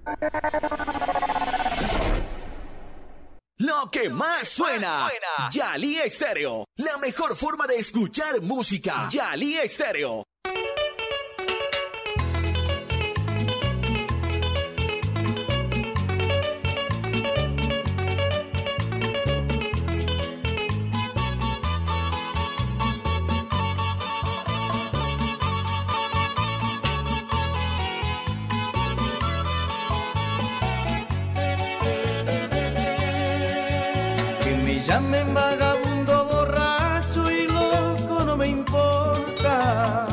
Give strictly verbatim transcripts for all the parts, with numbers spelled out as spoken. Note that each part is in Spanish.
Lo que más suena, Yali Estéreo, la mejor forma de escuchar música. Yali Estéreo. Llamen vagabundo, borracho y loco, no me importa.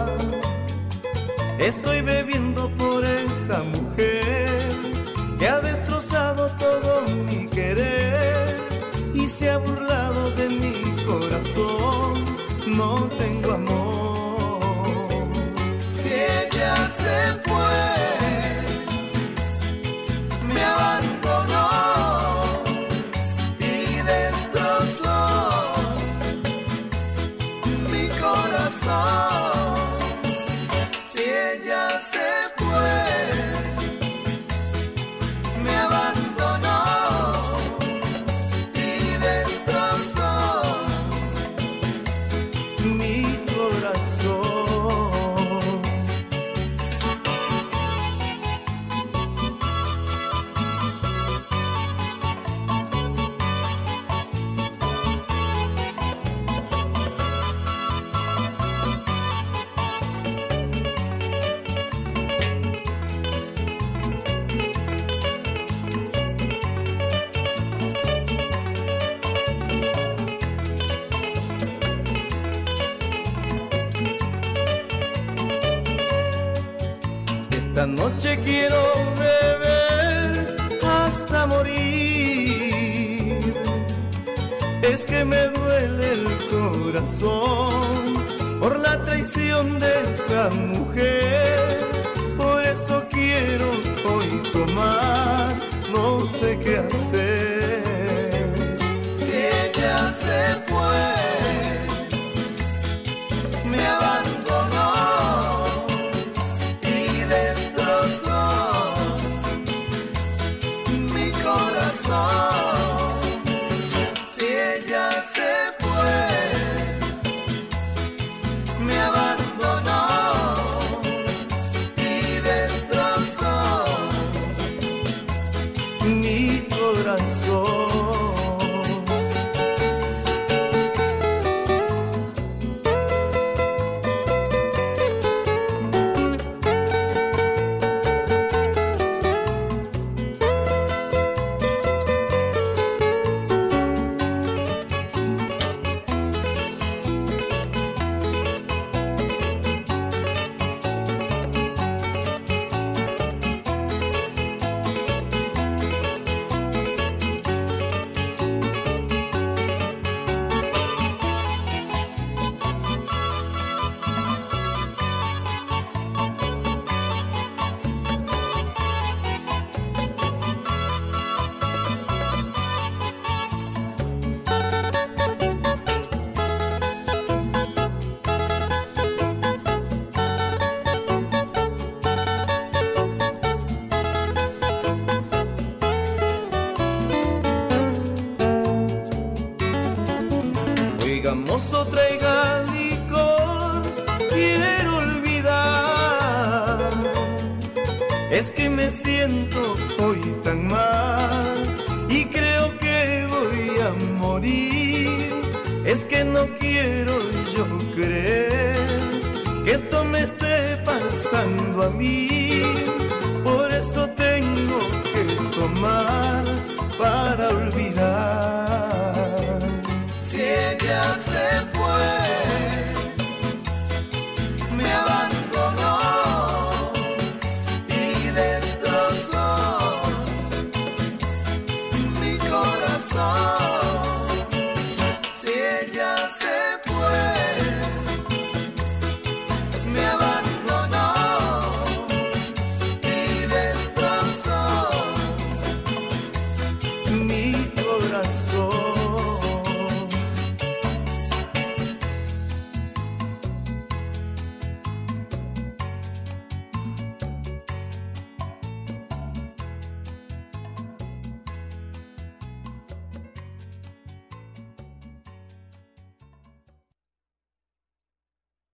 Estoy bebiendo por esa mujer que ha destrozado todo mi querer y se ha burlado de mi corazón. No tengo amor. Si ella se fue, me abandonó. Si ella se fue, me abandonó y destrozó mi corazón. Esta noche quiero beber hasta morir. Es que me duele el corazón por la traición de esa mujer. Por eso quiero hoy tomar, no sé qué hacer. Si ella se fue, me abandonó. Mi corazón, si ella se fue, me abandonó y destrozó mi corazón. Mozo, traiga licor, quiero olvidar. Es que me siento hoy tan mal y creo que voy a morir. Es que no quiero yo creer que esto me esté pasando a mí. Por eso tengo que tomar para olvidar. Si ella se fue, me abandonó y de